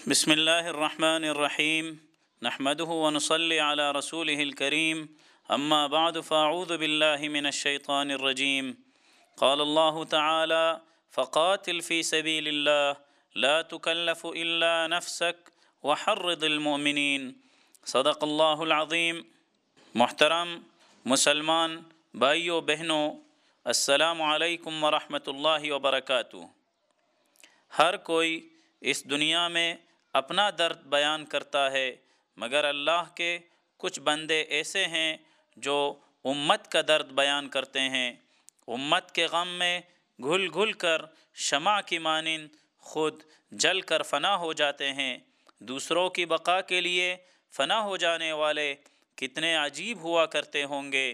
بسم اللہ الرحمن الرحیم نحمده ونصلي على رسوله الكريم اما بعد فاعوذ بالله من الشيطان الرجيم قال الله تعالى فقاتل في سبيل الله لا تكلف الا نفسك وحرض المؤمنين صدق اللہ العظیم۔ محترم مسلمان بھائیوں بہنوں، السلام علیکم ورحمۃ اللہ وبرکاتہ۔ ہر کوئی اس دنیا میں اپنا درد بیان کرتا ہے، مگر اللہ کے کچھ بندے ایسے ہیں جو امت کا درد بیان کرتے ہیں۔ امت کے غم میں گھل گھل کر شمع کی مانند خود جل کر فنا ہو جاتے ہیں۔ دوسروں کی بقا کے لیے فنا ہو جانے والے کتنے عجیب ہوا کرتے ہوں گے۔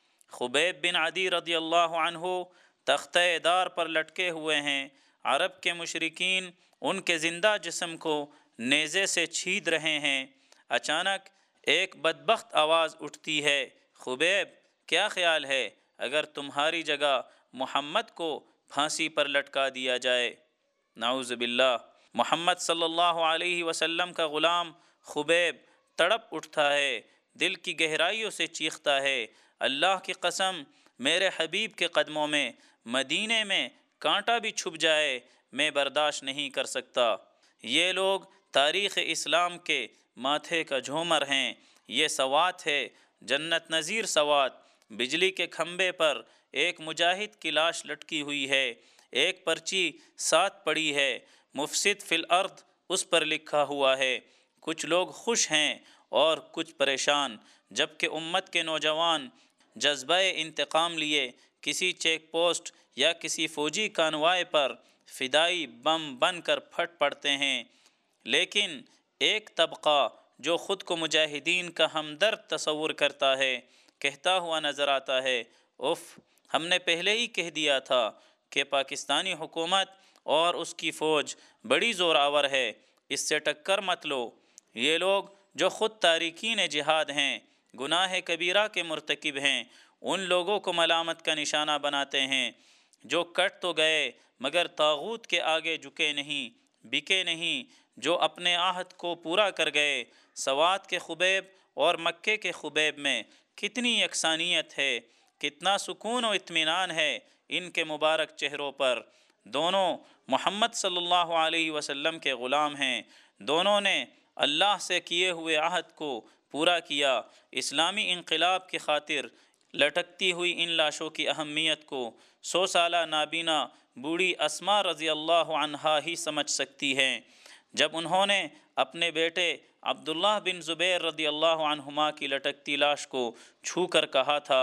خبیب بن عدی رضی اللہ عنہ تختہ دار پر لٹکے ہوئے ہیں۔ عرب کے مشرکین ان کے زندہ جسم کو نیزے سے چھید رہے ہیں۔ اچانک ایک بدبخت آواز اٹھتی ہے، خبیب کیا خیال ہے اگر تمہاری جگہ محمد کو پھانسی پر لٹکا دیا جائے؟ نعوذ باللہ۔ محمد صلی اللہ علیہ وسلم کا غلام خبیب تڑپ اٹھتا ہے، دل کی گہرائیوں سے چیختا ہے، اللہ کی قسم میرے حبیب کے قدموں میں مدینے میں کانٹا بھی چھپ جائے میں برداشت نہیں کر سکتا۔ یہ لوگ تاریخ اسلام کے ماتھے کا جھومر ہیں۔ یہ سوات ہے، جنت نظیر سوات۔ بجلی کے کھمبے پر ایک مجاہد کی لاش لٹکی ہوئی ہے، ایک پرچی ساتھ پڑی ہے، مفسد فی الارض اس پر لکھا ہوا ہے۔ کچھ لوگ خوش ہیں اور کچھ پریشان، جبکہ امت کے نوجوان جذبہ انتقام لیے کسی چیک پوسٹ یا کسی فوجی کانوائے پر فدائی بم بن کر پھٹ پڑتے ہیں۔ لیکن ایک طبقہ جو خود کو مجاہدین کا ہمدرد تصور کرتا ہے، کہتا ہوا نظر آتا ہے، اف، ہم نے پہلے ہی کہہ دیا تھا کہ پاکستانی حکومت اور اس کی فوج بڑی زوراور ہے، اس سے ٹکر مت لو۔ یہ لوگ جو خود تارکین جہاد ہیں، گناہ کبیرہ کے مرتکب ہیں، ان لوگوں کو ملامت کا نشانہ بناتے ہیں جو کٹ تو گئے مگر طاغوت کے آگے جھکے نہیں، بکے نہیں، جو اپنے عہد کو پورا کر گئے۔ سوات کے خبیب اور مکے کے خبیب میں کتنی یکسانیت ہے، کتنا سکون و اطمینان ہے ان کے مبارک چہروں پر۔ دونوں محمد صلی اللہ علیہ وسلم کے غلام ہیں، دونوں نے اللہ سے کیے ہوئے عہد کو پورا کیا۔ اسلامی انقلاب کی خاطر لٹکتی ہوئی ان لاشوں کی اہمیت کو 100 سالہ نابینا بوڑھی اسماء رضی اللہ عنہا ہی سمجھ سکتی ہیں، جب انہوں نے اپنے بیٹے عبداللہ بن زبیر رضی اللہ عنہما کی لٹکتی لاش کو چھو کر کہا تھا،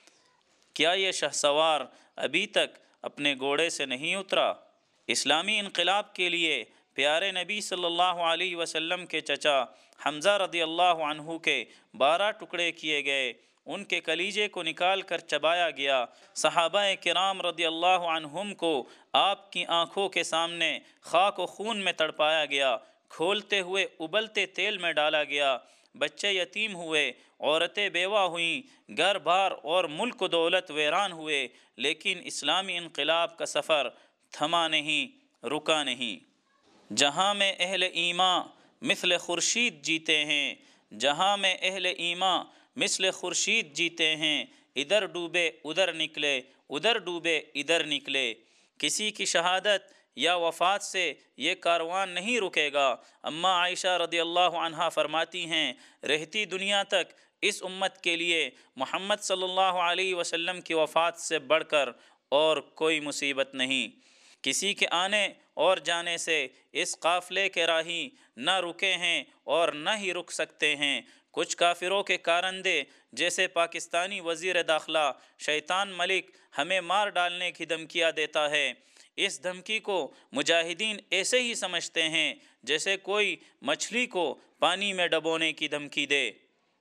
کیا یہ شہسوار ابھی تک اپنے گھوڑے سے نہیں اترا؟ اسلامی انقلاب کے لیے پیارے نبی صلی اللہ علیہ وسلم کے چچا حمزہ رضی اللہ عنہ کے 12 ٹکڑے کیے گئے، ان کے کلیجے کو نکال کر چبایا گیا۔ صحابہ کرام رضی اللہ عنہم کو آپ کی آنکھوں کے سامنے خاک و خون میں تڑپایا گیا، کھولتے ہوئے ابلتے تیل میں ڈالا گیا، بچے یتیم ہوئے، عورتیں بیوہ ہوئیں، گھر بار اور ملک و دولت ویران ہوئے، لیکن اسلامی انقلاب کا سفر تھما نہیں، رکا نہیں۔ جہاں میں اہل ایمان مثل خورشید جیتے ہیں، جہاں میں اہل ایمان مثل خورشید جیتے ہیں، ادھر ڈوبے ادھر نکلے، ادھر ڈوبے ادھر نکلے۔ کسی کی شہادت یا وفات سے یہ کاروان نہیں رکے گا۔ اماں عائشہ رضی اللہ عنہا فرماتی ہیں، رہتی دنیا تک اس امت کے لیے محمد صلی اللہ علیہ وسلم کی وفات سے بڑھ کر اور کوئی مصیبت نہیں۔ کسی کے آنے اور جانے سے اس قافلے کے راہی نہ رکے ہیں اور نہ ہی رک سکتے ہیں۔ کچھ کافروں کے کارندے جیسے پاکستانی وزیر داخلہ شیطان ملک ہمیں مار ڈالنے کی دھمکیاں دیتا ہے۔ اس دھمکی کو مجاہدین ایسے ہی سمجھتے ہیں جیسے کوئی مچھلی کو پانی میں ڈبونے کی دھمکی دے۔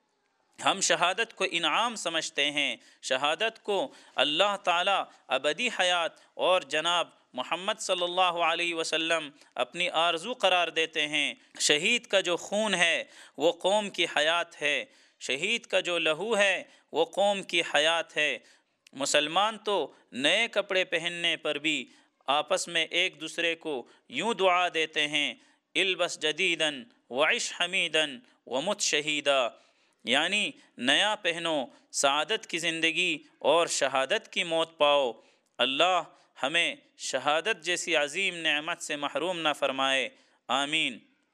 ہم شہادت کو انعام سمجھتے ہیں، شہادت کو اللہ تعالیٰ ابدی حیات اور جناب محمد صلی اللہ علیہ وسلم اپنی آرزو قرار دیتے ہیں۔ شہید کا جو خون ہے وہ قوم کی حیات ہے، شہید کا جو لہو ہے وہ قوم کی حیات ہے۔ مسلمان تو نئے کپڑے پہننے پر بھی آپس میں ایک دوسرے کو یوں دعا دیتے ہیں، البس جدیدن وعش حمیدن ومت شہیدا، یعنی نیا پہنو، سعادت کی زندگی اور شہادت کی موت پاؤ۔ اللہ ہمیں شہادت جیسی عظیم نعمت سے محروم نہ فرمائے، آمین۔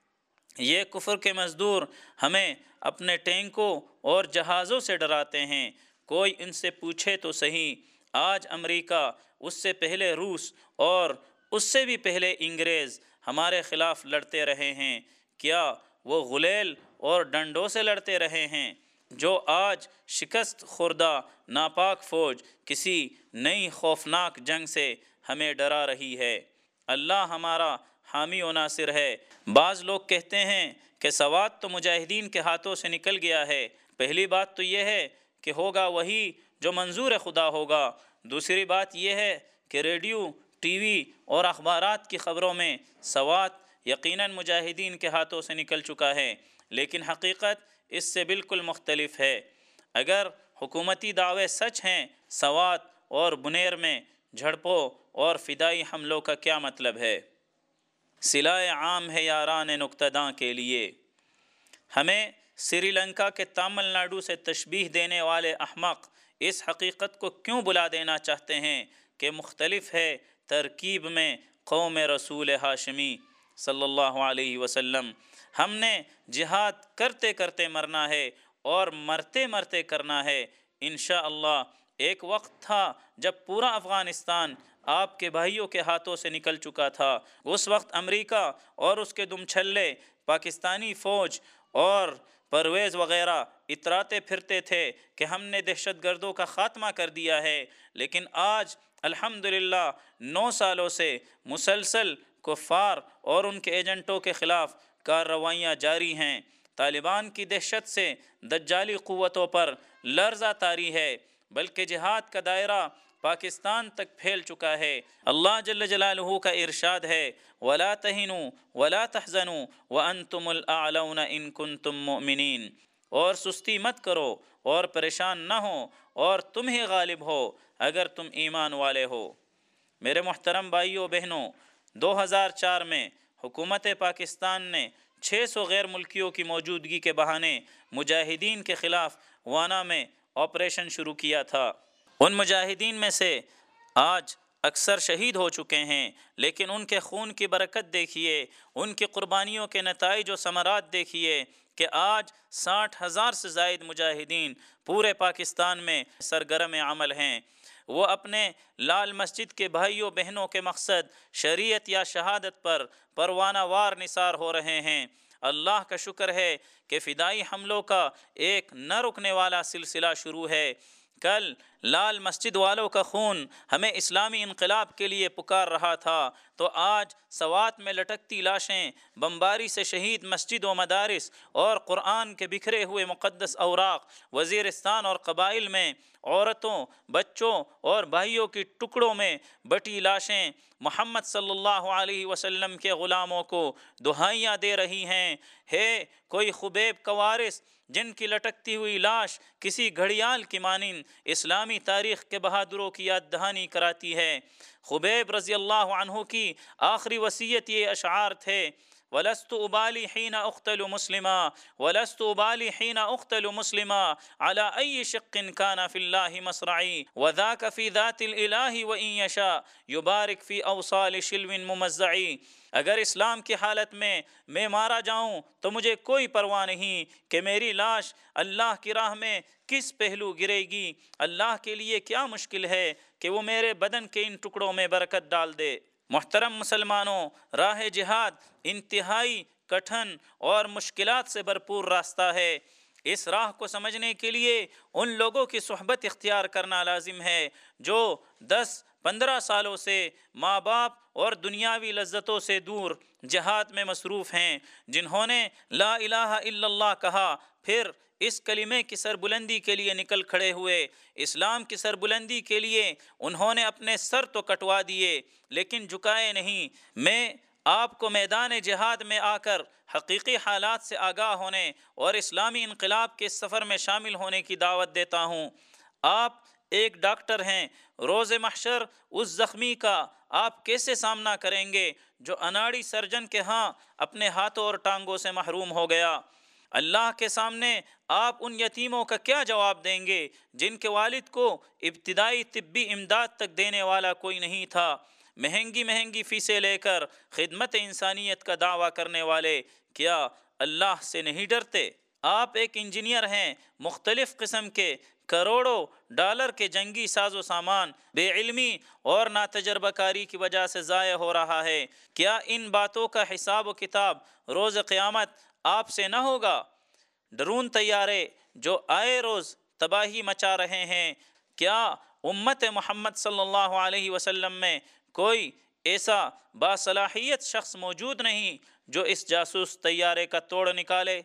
یہ کفر کے مزدور ہمیں اپنے ٹینکوں اور جہازوں سے ڈراتے ہیں۔ کوئی ان سے پوچھے تو صحیح، آج امریکہ، اس سے پہلے روس اور اس سے بھی پہلے انگریز ہمارے خلاف لڑتے رہے ہیں، کیا وہ غلیل اور ڈنڈوں سے لڑتے رہے ہیں؟ جو آج شکست خوردہ ناپاک فوج کسی نئی خوفناک جنگ سے ہمیں ڈرا رہی ہے۔ اللہ ہمارا حامی و ناصر ہے۔ بعض لوگ کہتے ہیں کہ سوات تو مجاہدین کے ہاتھوں سے نکل گیا ہے۔ پہلی بات تو یہ ہے کہ ہوگا وہی جو منظور خدا ہوگا۔ دوسری بات یہ ہے کہ ریڈیو، ٹی وی اور اخبارات کی خبروں میں سوات یقیناً مجاہدین کے ہاتھوں سے نکل چکا ہے، لیکن حقیقت اس سے بالکل مختلف ہے۔ اگر حکومتی دعوے سچ ہیں، سوات اور بنیر میں جھڑپوں اور فدائی حملوں کا کیا مطلب ہے؟ صلہ عام ہے یاران نکتہ داں کے لیے۔ ہمیں سری لنکا کے تامل ناڈو سے تشبیہ دینے والے احمق اس حقیقت کو کیوں بلا دینا چاہتے ہیں کہ مختلف ہے ترکیب میں قوم رسول ہاشمی صلی اللہ علیہ وسلم۔ ہم نے جہاد کرتے کرتے مرنا ہے اور مرتے مرتے کرنا ہے انشاءاللہ۔ ایک وقت تھا جب پورا افغانستان آپ کے بھائیوں کے ہاتھوں سے نکل چکا تھا۔ اس وقت امریکہ اور اس کے دم چھلے پاکستانی فوج اور پرویز وغیرہ اتراتے پھرتے تھے کہ ہم نے دہشت گردوں کا خاتمہ کر دیا ہے، لیکن آج الحمدللہ 9 سالوں سے مسلسل کفار اور ان کے ایجنٹوں کے خلاف کارروائیاں جاری ہیں۔ طالبان کی دہشت سے دجالی قوتوں پر لرزہ طاری ہے، بلکہ جہاد کا دائرہ پاکستان تک پھیل چکا ہے۔ اللہ جل جلالہ کا ارشاد ہے وَلَا تَهِنُوا وَلَا تَحْزَنُوا وَأَنْتُمُ الْأَعْلَوْنَ إِن كُنتُم مُؤْمِنِينَ، اور سستی مت کرو اور پریشان نہ ہو اور تم ہی غالب ہو اگر تم ایمان والے ہو۔ میرے محترم بھائیوں بہنوں، 2004 میں حکومت پاکستان نے 600 غیر ملکیوں کی موجودگی کے بہانے مجاہدین کے خلاف وانا میں آپریشن شروع کیا تھا۔ ان مجاہدین میں سے آج اکثر شہید ہو چکے ہیں، لیکن ان کے خون کی برکت دیکھیے، ان کی قربانیوں کے نتائج و ثمرات دیکھیے کہ آج 60,000 سے زائد مجاہدین پورے پاکستان میں سرگرم عمل ہیں۔ وہ اپنے لال مسجد کے بھائیوں بہنوں کے مقصد شریعت یا شہادت پر پروانہ وار نثار ہو رہے ہیں۔ اللہ کا شکر ہے کہ فدائی حملوں کا ایک نہ رکنے والا سلسلہ شروع ہے۔ کل لال مسجد والوں کا خون ہمیں اسلامی انقلاب کے لیے پکار رہا تھا، تو آج سوات میں لٹکتی لاشیں، بمباری سے شہید مسجد و مدارس اور قرآن کے بکھرے ہوئے مقدس اوراق، وزیرستان اور قبائل میں عورتوں، بچوں اور بھائیوں کی ٹکڑوں میں بٹی لاشیں محمد صلی اللہ علیہ وسلم کے غلاموں کو دہائیاں دے رہی ہیں۔ ہے کوئی خبیب کوارث جن کی لٹکتی ہوئی لاش کسی گھڑیال کی مانند اسلامی تاریخ کے بہادروں کی یاد دہانی کراتی ہے۔ خبیب رضی اللہ عنہ کی آخری وصیت یہ اشعار تھے وَلَسْتُ أُبَالِي حِينَ أُقْتَلُ مُسْلِمًا وَلَسْتُ أُبَالِي حِينَ أُقْتَلُ مُسْلِمًا عَلَى أَيِّ شِقٍّ كَانَ فِي اللَّهِ مَصْرَعِي وَذَاكَ فِي ذَاتِ الْإِلَهِ وَإِن يَشَاء يُبَارِكْ فِي أَوْصَالِ شِلْوٍ مُمَزَّعِي۔ اگر اسلام کی حالت میں مارا جاؤں تو مجھے کوئی پرواہ نہیں کہ میری لاش اللہ کی راہ میں کس پہلو گرے گی۔ اللہ کے لیے کیا مشکل ہے کہ وہ میرے بدن کے ان ٹکڑوں میں برکت ڈال دے۔ محترم مسلمانوں، راہ جہاد انتہائی کٹھن اور مشکلات سے بھرپور راستہ ہے۔ اس راہ کو سمجھنے کے لیے ان لوگوں کی صحبت اختیار کرنا لازم ہے جو 10-15 سالوں سے ماں باپ اور دنیاوی لذتوں سے دور جہاد میں مصروف ہیں، جنہوں نے لا الہ الا اللہ کہا، پھر اس کلمے کی سربلندی کے لیے نکل کھڑے ہوئے۔ اسلام کی سربلندی کے لیے انہوں نے اپنے سر تو کٹوا دیے لیکن جھکائے نہیں۔ میں آپ کو میدان جہاد میں آ کر حقیقی حالات سے آگاہ ہونے اور اسلامی انقلاب کے سفر میں شامل ہونے کی دعوت دیتا ہوں۔ آپ ایک ڈاکٹر ہیں، روز محشر اس زخمی کا آپ کیسے سامنا کریں گے جو اناڑی سرجن کے ہاں اپنے ہاتھوں اور ٹانگوں سے محروم ہو گیا؟ اللہ کے سامنے آپ ان یتیموں کا کیا جواب دیں گے جن کے والد کو ابتدائی طبی امداد تک دینے والا کوئی نہیں تھا؟ مہنگی مہنگی فیسیں لے کر خدمت انسانیت کا دعویٰ کرنے والے کیا اللہ سے نہیں ڈرتے؟ آپ ایک انجینئر ہیں، مختلف قسم کے کروڑوں ڈالر کے جنگی ساز و سامان بے علمی اور ناتجربہ کاری کی وجہ سے ضائع ہو رہا ہے، کیا ان باتوں کا حساب و کتاب روز قیامت آپ سے نہ ہوگا؟ ڈرون طیارے جو آئے روز تباہی مچا رہے ہیں، کیا امت محمد صلی اللہ علیہ وسلم میں کوئی ایسا باصلاحیت شخص موجود نہیں جو اس جاسوس طیارے کا توڑ نکالے؟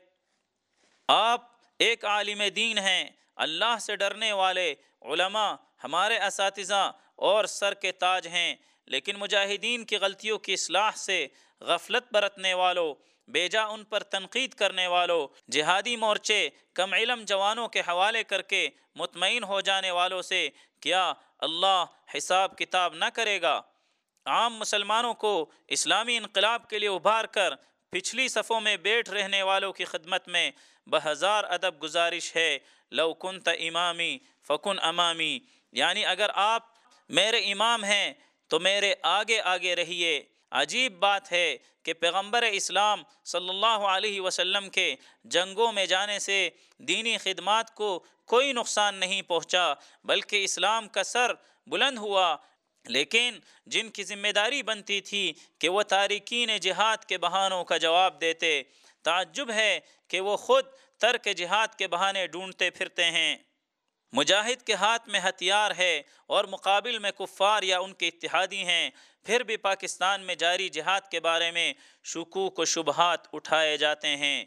آپ ایک عالم دین ہیں، اللہ سے ڈرنے والے علماء ہمارے اساتذہ اور سر کے تاج ہیں، لیکن مجاہدین کی غلطیوں کی اصلاح سے غفلت برتنے والوں، بیجا ان پر تنقید کرنے والوں، جہادی مورچے کم علم جوانوں کے حوالے کر کے مطمئن ہو جانے والوں سے کیا اللہ حساب کتاب نہ کرے گا؟ عام مسلمانوں کو اسلامی انقلاب کے لیے ابھار کر پچھلی صفوں میں بیٹھ رہنے والوں کی خدمت میں بہزار ادب گزارش ہے، لو کنت امامی فکن امامی، یعنی اگر آپ میرے امام ہیں تو میرے آگے آگے رہیے۔ عجیب بات ہے کہ پیغمبر اسلام صلی اللہ علیہ وسلم کے جنگوں میں جانے سے دینی خدمات کو کوئی نقصان نہیں پہنچا، بلکہ اسلام کا سر بلند ہوا، لیکن جن کی ذمہ داری بنتی تھی کہ وہ تارکین جہاد کے بہانوں کا جواب دیتے، تعجب ہے کہ وہ خود ترک جہاد کے بہانے ڈھونڈتے پھرتے ہیں۔ مجاہد کے ہاتھ میں ہتھیار ہے اور مقابل میں کفار یا ان کے اتحادی ہیں، پھر بھی پاکستان میں جاری جہاد کے بارے میں شکوک و شبہات اٹھائے جاتے ہیں۔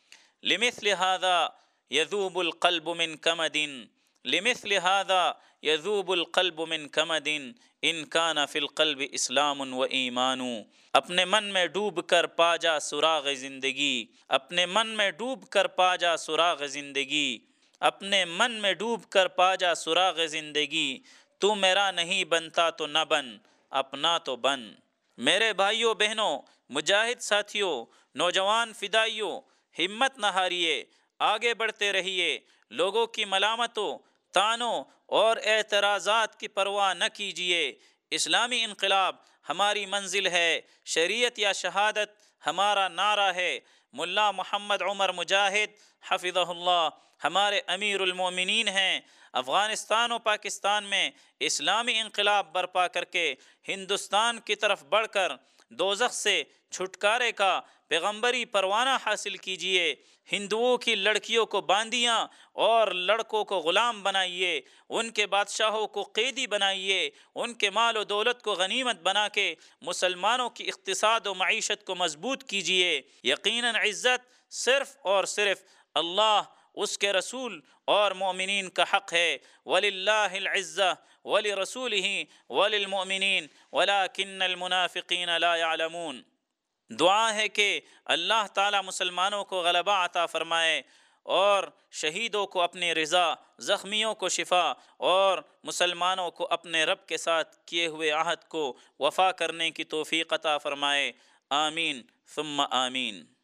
لمثل هذا يذوب القلب من كمد لمثل هذا يذوب القلب من كمد ان كان في القلب اسلام و ایمان۔ اپنے من میں ڈوب کر پا جا سراغ زندگی، اپنے من میں ڈوب کر پا جا سراغ زندگی، اپنے من میں ڈوب کر پا جا سراغ زندگی، تو میرا نہیں بنتا تو نہ بن، اپنا تو بن۔ میرے بھائیوں بہنوں، مجاہد ساتھیوں، نوجوان فدائیوں، ہمت نہ ہاریے، آگے بڑھتے رہیے، لوگوں کی ملامتوں، طعنوں اور اعتراضات کی پرواہ نہ کیجیے۔ اسلامی انقلاب ہماری منزل ہے، شریعت یا شہادت ہمارا نعرہ ہے۔ ملا محمد عمر مجاہد حفظہ اللہ ہمارے امیر المومنین ہیں۔ افغانستان و پاکستان میں اسلامی انقلاب برپا کر کے ہندوستان کی طرف بڑھ کر دوزخ سے چھٹکارے کا پیغمبری پروانہ حاصل کیجیے۔ ہندوؤں کی لڑکیوں کو باندیاں اور لڑکوں کو غلام بنائیے، ان کے بادشاہوں کو قیدی بنائیے، ان کے مال و دولت کو غنیمت بنا کے مسلمانوں کی اقتصاد و معیشت کو مضبوط کیجیے۔ یقیناً عزت صرف اور صرف اللہ، اس کے رسول اور مومنین کا حق ہے۔ وَلِلَّهِ الْعِزَّةُ وَلِرَسُولِهِ وَلِلْمُؤْمِنِينَ وَلَكِنَّ الْمُنَافِقِينَ لَا يَعْلَمُونَ۔ دعا ہے کہ اللہ تعالیٰ مسلمانوں کو غلبہ عطا فرمائے اور شہیدوں کو اپنی رضا، زخمیوں کو شفا اور مسلمانوں کو اپنے رب کے ساتھ کیے ہوئے عہد کو وفا کرنے کی توفیق عطا فرمائے۔ آمین ثم آمین۔